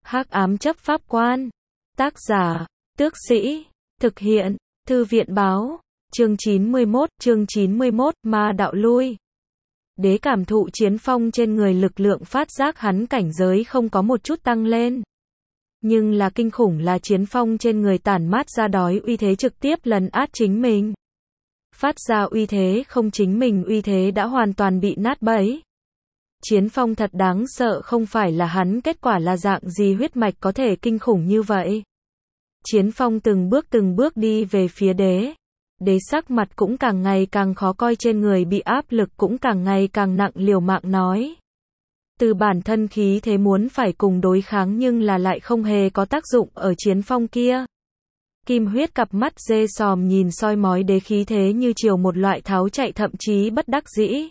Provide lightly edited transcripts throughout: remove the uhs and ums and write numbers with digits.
Hắc ám chấp pháp quan. Tác giả, Tước Sĩ. Thực hiện, Thư viện báo. Chương 91, ma đạo lui. Đế cảm thụ chiến phong trên người, lực lượng phát giác hắn cảnh giới không có một chút tăng lên. Nhưng là kinh khủng là chiến phong trên người tản mát ra đói uy thế trực tiếp lấn át chính mình. Phát ra uy thế không, chính mình uy thế đã hoàn toàn bị nát bấy. Chiến phong thật đáng sợ, không phải là hắn, kết quả là dạng gì huyết mạch có thể kinh khủng như vậy. Chiến phong từng bước đi về phía đế. Đế sắc mặt cũng càng ngày càng khó coi, trên người bị áp lực cũng càng ngày càng nặng, liều mạng nói. Từ bản thân khí thế muốn phải cùng đối kháng nhưng là lại không hề có tác dụng ở chiến phong kia. Kim huyết cặp mắt dê sòm nhìn soi mói đế, khí thế như chiều một loại tháo chạy, thậm chí bất đắc dĩ.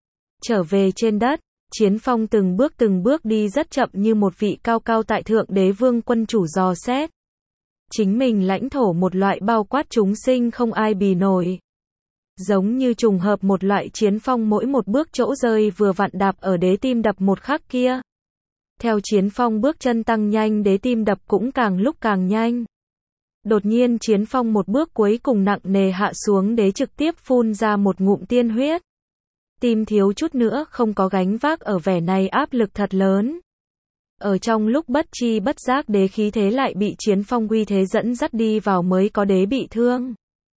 Trở về trên đất, chiến phong từng bước đi rất chậm, như một vị cao cao tại thượng đế vương quân chủ dò xét. Chính mình lãnh thổ một loại bao quát chúng sinh không ai bì nổi. Giống như trùng hợp một loại, chiến phong mỗi một bước chỗ rơi vừa vặn đạp ở đế tim đập một khắc kia. Theo chiến phong bước chân tăng nhanh, đế tim đập cũng càng lúc càng nhanh. Đột nhiên chiến phong một bước cuối cùng nặng nề hạ xuống, đế trực tiếp phun ra một ngụm tiên huyết. Tim thiếu chút nữa không có gánh vác ở, vẻ này áp lực thật lớn. Ở trong lúc bất chi bất giác, đế khí thế lại bị chiến phong uy thế dẫn dắt đi vào, mới có đế bị thương.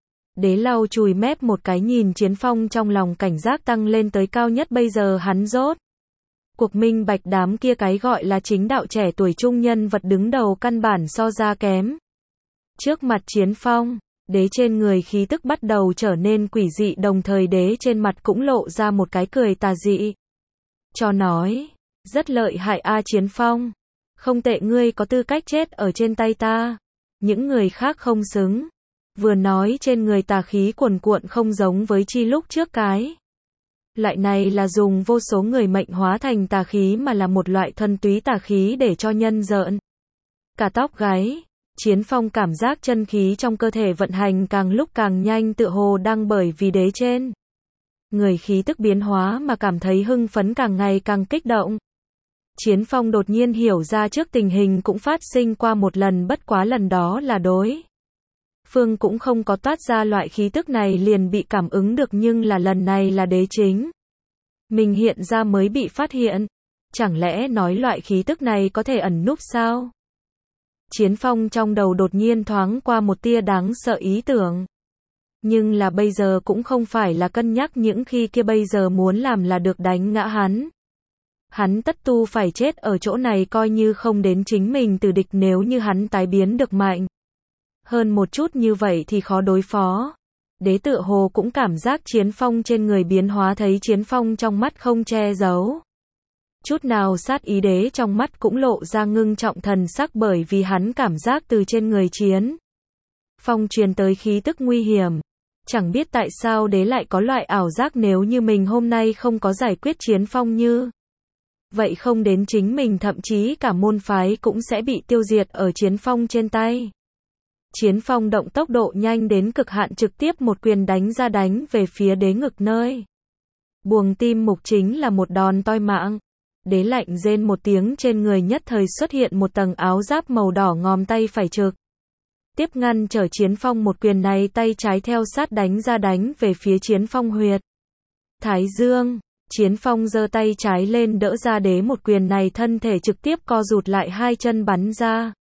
Đế lau chùi mép một cái, nhìn chiến phong, trong lòng cảnh giác tăng lên tới cao nhất. Bây giờ hắn rốt cuộc minh bạch, đám kia cái gọi là chính đạo trẻ tuổi trung nhân vật đứng đầu căn bản so ra kém. Trước mặt chiến phong, đế trên người khí tức bắt đầu trở nên quỷ dị, đồng thời đế trên mặt cũng lộ ra một cái cười tà dị. Cho nói, rất lợi hại a chiến phong. Không tệ, ngươi có tư cách chết ở trên tay ta. Những người khác không xứng. Vừa nói trên người tà khí cuồn cuộn, không giống với chi lúc trước cái. Loại này là dùng vô số người mệnh hóa thành tà khí, mà là một loại thuần túy tà khí để cho nhân rợn cả tóc gáy. Chiến phong cảm giác chân khí trong cơ thể vận hành càng lúc càng nhanh, tựa hồ đang bởi vì đế trên người khí tức biến hóa mà cảm thấy hưng phấn, càng ngày càng kích động. Chiến phong đột nhiên hiểu ra trước tình hình cũng phát sinh qua một lần, bất quá lần đó là đối phương cũng không có toát ra loại khí tức này, liền bị cảm ứng được, nhưng là lần này là đế chính mình hiện ra mới bị phát hiện. Chẳng lẽ nói loại khí tức này có thể ẩn núp sao? Chiến phong trong đầu đột nhiên thoáng qua một tia đáng sợ ý tưởng. Nhưng là bây giờ cũng không phải là cân nhắc những khi kia, bây giờ muốn làm là được đánh ngã hắn. Hắn tất tu phải chết ở chỗ này, coi như không đến chính mình tử địch, nếu như hắn tái biến được mạnh hơn một chút như vậy thì khó đối phó. Đế tựa hồ cũng cảm giác chiến phong trên người biến hóa, thấy chiến phong trong mắt không che giấu chút nào sát ý, đế trong mắt cũng lộ ra ngưng trọng thần sắc, bởi vì hắn cảm giác từ trên người chiến phong truyền tới khí tức nguy hiểm. Chẳng biết tại sao đế lại có loại ảo giác, nếu như mình hôm nay không có giải quyết chiến phong như vậy, không đến chính mình, thậm chí cả môn phái cũng sẽ bị tiêu diệt ở chiến phong trên tay. Chiến phong động tốc độ nhanh đến cực hạn, trực tiếp một quyền đánh ra, đánh về phía đế ngực nơi buồng tim mục, chính là một đòn toi mạng. Đế lạnh rên một tiếng, trên người nhất thời xuất hiện một tầng áo giáp màu đỏ ngòm, tay phải trực tiếp ngăn trở chiến phong một quyền này, tay trái theo sát đánh ra, đánh về phía chiến phong huyệt thái dương. Chiến phong giơ tay trái lên đỡ ra đế một quyền này, thân thể trực tiếp co rụt lại, hai chân bắn ra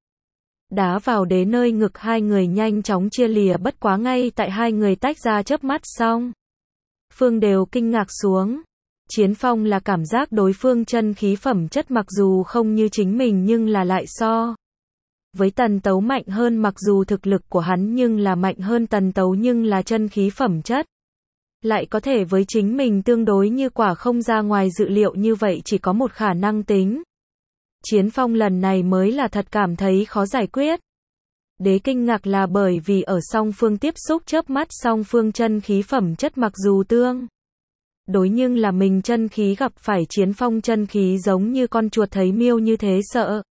đá vào đế nơi ngực, hai người nhanh chóng chia lìa. Bất quá ngay tại hai người tách ra chớp mắt, xong phương đều kinh ngạc xuống. Chiến phong là cảm giác đối phương chân khí phẩm chất mặc dù không như chính mình, nhưng là lại so với Tần Tấu mạnh hơn, mặc dù thực lực của hắn nhưng là mạnh hơn Tần Tấu, nhưng là chân khí phẩm chất lại có thể với chính mình tương đối, như quả không ra ngoài dự liệu như vậy, chỉ có một khả năng tính. Chiến phong lần này mới là thật cảm thấy khó giải quyết. Đế kinh ngạc là bởi vì ở song phương tiếp xúc chớp mắt, song phương chân khí phẩm chất mặc dù tương đối, nhưng là mình chân khí gặp phải chiến phong chân khí giống như con chuột thấy miêu như thế, sợ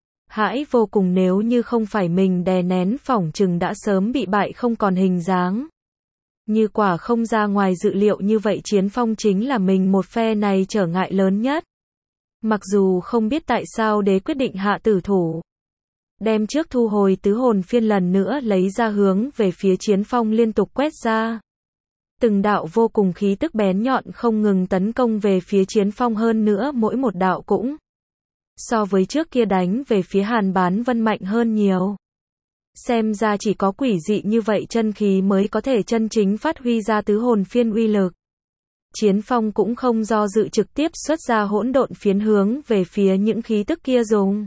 hãi vô cùng, nếu như không phải mình đè nén, phỏng chừng đã sớm bị bại không còn hình dáng. Như quả không ra ngoài dự liệu như vậy, chiến phong chính là mình một phe này trở ngại lớn nhất. Mặc dù không biết tại sao đế quyết định hạ tử thủ. Đem trước thu hồi tứ hồn phiên lần nữa lấy ra hướng về phía Chiến Phong liên tục quét ra. Từng đạo vô cùng khí tức bén nhọn không ngừng tấn công về phía Chiến Phong, hơn nữa mỗi một đạo cũng so với trước kia đánh về phía Hàn Bán Vân mạnh hơn nhiều. Xem ra chỉ có quỷ dị như vậy chân khí mới có thể chân chính phát huy ra tứ hồn phiên uy lực. Chiến Phong cũng không do dự trực tiếp xuất ra hỗn độn phiến hướng về phía những khí tức kia dùng.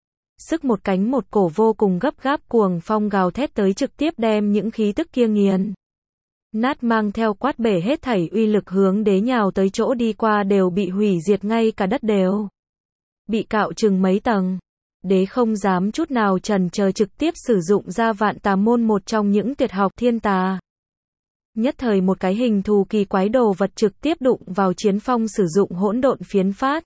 Sức một cánh một cổ vô cùng gấp gáp cuồng phong gào thét tới trực tiếp đem những khí tức kia nghiền nát, mang theo quát bể hết thảy uy lực hướng đế nhào tới chỗ đi qua đều bị hủy diệt, ngay cả đất đều bị cạo chừng mấy tầng. Đế không dám chút nào chần chờ trực tiếp sử dụng ra Vạn Tà Môn, một trong những tuyệt học thiên tà. Nhất thời một cái hình thù kỳ quái đồ vật trực tiếp đụng vào Chiến Phong, sử dụng hỗn độn phiến phát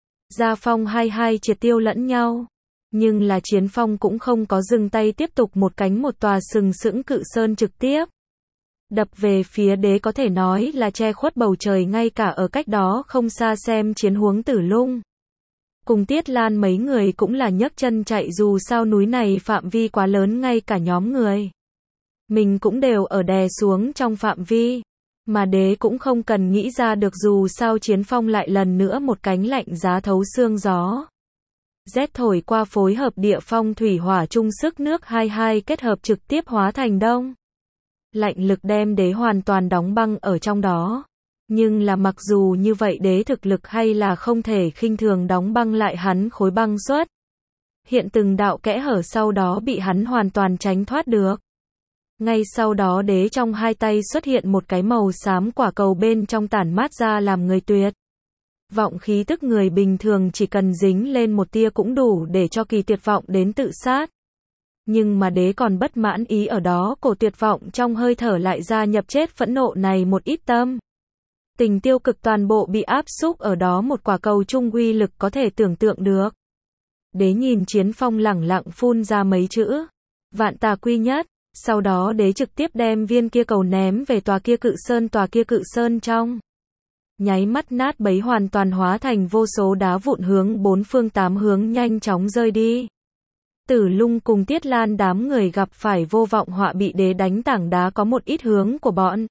ra phong hai triệt tiêu lẫn nhau. Nhưng là Chiến Phong cũng không có dừng tay, tiếp tục một cánh một tòa sừng sững cự sơn trực tiếp đập về phía đế, có thể nói là che khuất bầu trời, ngay cả ở cách đó không xa xem chiến huống Tử Lung cùng Tiết Lan mấy người cũng là nhấc chân chạy, dù sao núi này phạm vi quá lớn, ngay cả nhóm người mình cũng đều ở đè xuống trong phạm vi, mà đế cũng không cần nghĩ ra được, dù sao Chiến Phong lại lần nữa một cánh lạnh giá thấu xương gió rét thổi qua, phối hợp địa phong thủy hỏa chung sức nước hai kết hợp trực tiếp hóa thành đông lạnh lực đem đế hoàn toàn đóng băng ở trong đó. Nhưng là mặc dù như vậy đế thực lực hay là không thể khinh thường đóng băng lại hắn khối băng xuất hiện từng đạo kẽ hở, sau đó bị hắn hoàn toàn tránh thoát được. Ngay sau đó đế trong hai tay xuất hiện một cái màu xám quả cầu, bên trong tản mát ra làm người tuyệt vọng khí tức, người bình thường chỉ cần dính lên một tia cũng đủ để cho kỳ tuyệt vọng đến tự sát. Nhưng mà đế còn bất mãn ý ở đó, cổ tuyệt vọng trong hơi thở lại gia nhập chết phẫn nộ này một ít tâm tình tiêu cực, toàn bộ bị áp xúc ở đó một quả cầu chung, uy lực có thể tưởng tượng được. Đế nhìn Chiến Phong lẳng lặng phun ra mấy chữ Vạn Tà Quy Nhất, sau đó đế trực tiếp đem viên kia cầu ném về tòa kia cự sơn trong nháy mắt nát bấy, hoàn toàn hóa thành vô số đá vụn hướng bốn phương tám hướng nhanh chóng rơi đi. Tử Lung cùng Tiết Lan đám người gặp phải vô vọng họa, bị đế đánh tảng đá có một ít hướng của bọn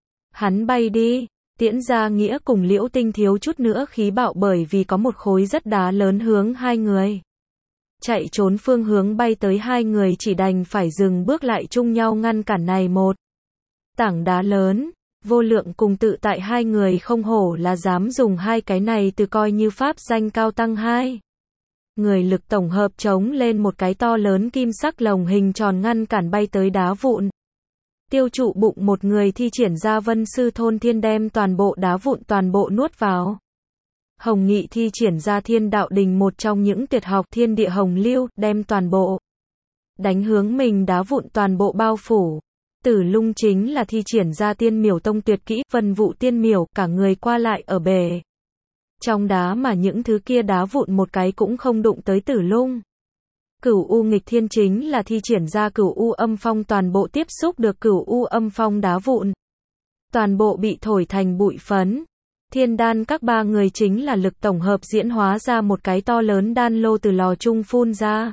hắn bay đi. Tiễn Gia Nghĩa cùng Liễu Tinh thiếu chút nữa khí bạo, bởi vì có một khối rất đá lớn hướng hai người chạy trốn phương hướng bay tới, hai người chỉ đành phải dừng bước lại chung nhau ngăn cản này một tảng đá lớn. Vô Lượng cùng Tự Tại hai người không hổ là dám dùng hai cái này từ coi như pháp danh cao tăng, hai người lực tổng hợp chống lên một cái to lớn kim sắc lồng hình tròn ngăn cản bay tới đá vụn. Tiêu Trụ Bụng một người thi triển ra Vân Sư Thôn Thiên, đem toàn bộ đá vụn toàn bộ nuốt vào. Hồng Nghị thi triển ra Thiên Đạo Đình, một trong những tuyệt học Thiên Địa Hồng Lưu, đem toàn bộ đánh hướng mình đá vụn toàn bộ bao phủ. Tử Lung chính là thi triển ra Tiên Miểu Tông tuyệt kỹ Vân Vụ Tiên Miểu, cả người qua lại ở bề trong đá, mà những thứ kia đá vụn một cái cũng không đụng tới Tử Lung. Cửu U Nghịch Thiên chính là thi triển ra Cửu U Âm Phong, toàn bộ tiếp xúc được Cửu U Âm Phong đá vụn toàn bộ bị thổi thành bụi phấn. Thiên Đan các ba người chính là lực tổng hợp diễn hóa ra một cái to lớn đan lô, từ lò chung phun ra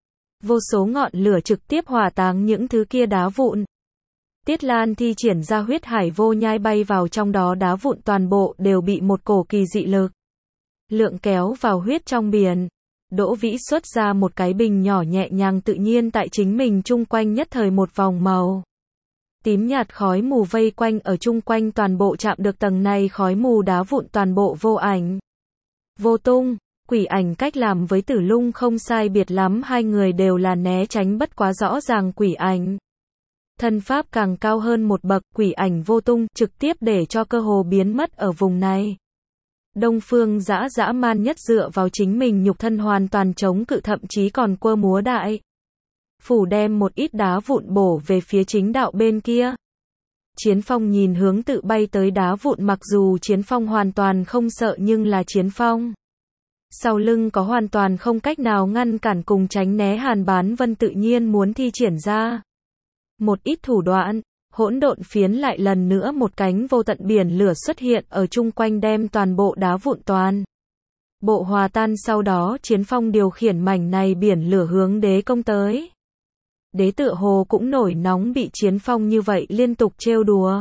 vô số ngọn lửa trực tiếp hỏa táng những thứ kia đá vụn. Tiết Lan thi triển ra Huyết Hải Vô Nhai, bay vào trong đó, đá vụn toàn bộ đều bị một cổ kỳ dị lực lượng kéo vào huyết trong biển. Đỗ Vĩ xuất ra một cái bình nhỏ, nhẹ nhàng tự nhiên tại chính mình chung quanh nhất thời một vòng màu tím nhạt khói mù vây quanh ở chung quanh, toàn bộ chạm được tầng này khói mù đá vụn toàn bộ vô ảnh vô tung. Quỷ ảnh cách làm với Tử Lung không sai biệt lắm, hai người đều là né tránh, bất quá rõ ràng quỷ ảnh thân pháp càng cao hơn một bậc, quỷ ảnh vô tung, trực tiếp để cho cơ hồ biến mất ở vùng này. Đông Phương dã man nhất dựa vào chính mình nhục thân hoàn toàn chống cự, thậm chí còn quơ múa đại phủ đem một ít đá vụn bổ về phía chính đạo bên kia. Chiến Phong nhìn hướng tự bay tới đá vụn, mặc dù Chiến Phong hoàn toàn không sợ, nhưng là Chiến Phong sau lưng có hoàn toàn không cách nào ngăn cản cùng tránh né. Hàn Bán Vân tự nhiên muốn thi triển ra một ít thủ đoạn. Hỗn độn phiến lại lần nữa một cánh vô tận biển lửa xuất hiện ở chung quanh, đem toàn bộ đá vụn toàn Bộ hòa tan sau đó Chiến Phong điều khiển mảnh này biển lửa hướng đế công tới. Đế tựa hồ cũng nổi nóng bị Chiến Phong như vậy liên tục trêu đùa.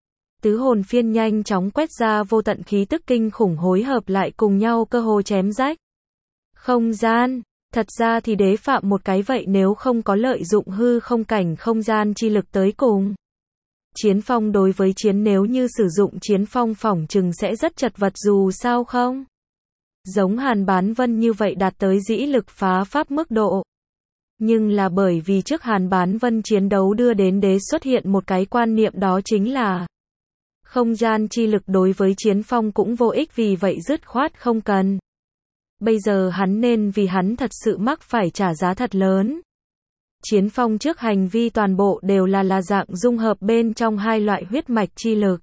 Tứ hồn phiên nhanh chóng quét ra vô tận khí tức kinh khủng hối hợp lại cùng nhau cơ hồ chém rách. Không gian, thật ra thì đế phạm một cái vậy nếu không có lợi dụng hư không cảnh không gian chi lực tới cùng. Chiến Phong đối với chiến nếu như sử dụng Chiến Phong phỏng chừng sẽ rất chật vật dù sao không. Giống Hàn Bán Vân như vậy đạt tới dĩ lực phá pháp mức độ. Nhưng là bởi vì trước Hàn Bán Vân chiến đấu đưa đến đế xuất hiện một cái quan niệm đó chính là không gian chi lực đối với Chiến Phong cũng vô ích vì vậy dứt khoát không cần. Bây giờ hắn nên vì hắn thật sự mắc phải trả giá thật lớn. Chiến Phong trước hành vi toàn bộ đều là dạng dung hợp bên trong hai loại huyết mạch chi lực.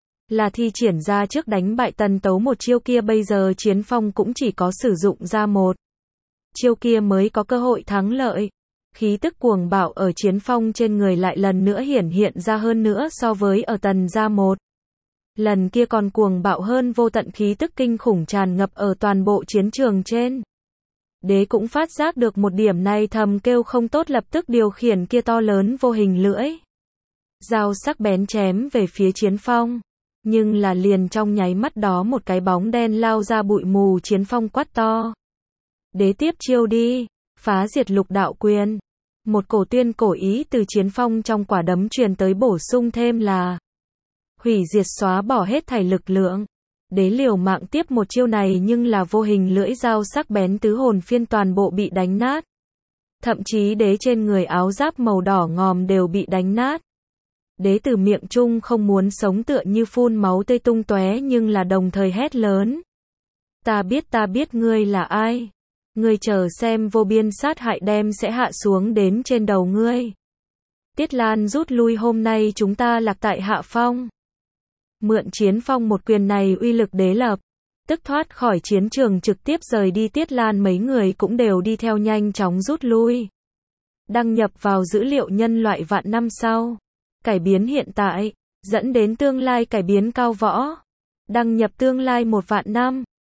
Là thi triển ra trước đánh bại Tần Tấu một chiêu kia bây giờ Chiến Phong cũng chỉ có sử dụng ra một chiêu kia mới có cơ hội thắng lợi. Khí tức cuồng bạo ở Chiến Phong trên người lại lần nữa hiển hiện ra hơn nữa so với ở Tần gia một. Lần kia còn cuồng bạo hơn vô tận khí tức kinh khủng tràn ngập ở toàn bộ chiến trường trên. Đế cũng phát giác được một điểm này thầm kêu không tốt lập tức điều khiển kia to lớn vô hình lưỡi. Dao sắc bén chém về phía Chiến Phong. Nhưng là liền trong nháy mắt đó một cái bóng đen lao ra bụi mù Chiến Phong quát to. Đế tiếp chiêu đi, phá diệt lục đạo quyền. Một cổ tuyên cổ ý từ Chiến Phong trong quả đấm truyền tới bổ sung thêm là hủy diệt xóa bỏ hết thảy lực lượng. Đế liều mạng tiếp một chiêu này nhưng là vô hình lưỡi dao sắc bén tứ hồn phiên toàn bộ bị đánh nát. Thậm chí đế trên người áo giáp màu đỏ ngòm đều bị đánh nát. Đế từ miệng chung không muốn sống tựa như phun máu tươi tung tóe nhưng là đồng thời hét lớn. Ta biết ngươi là ai. Ngươi chờ xem vô biên sát hại đem sẽ hạ xuống đến trên đầu ngươi. Tiết Lan rút lui hôm nay chúng ta lạc tại hạ phong. Mượn Chiến Phong một quyền này uy lực đế lập. Tức thoát khỏi chiến trường trực tiếp rời đi Tiết Lan mấy người cũng đều đi theo nhanh chóng rút lui. Đăng nhập vào dữ liệu nhân loại vạn năm sau. Cải biến hiện tại, dẫn đến tương lai cải biến cao võ. Đăng nhập tương lai 1 vạn năm.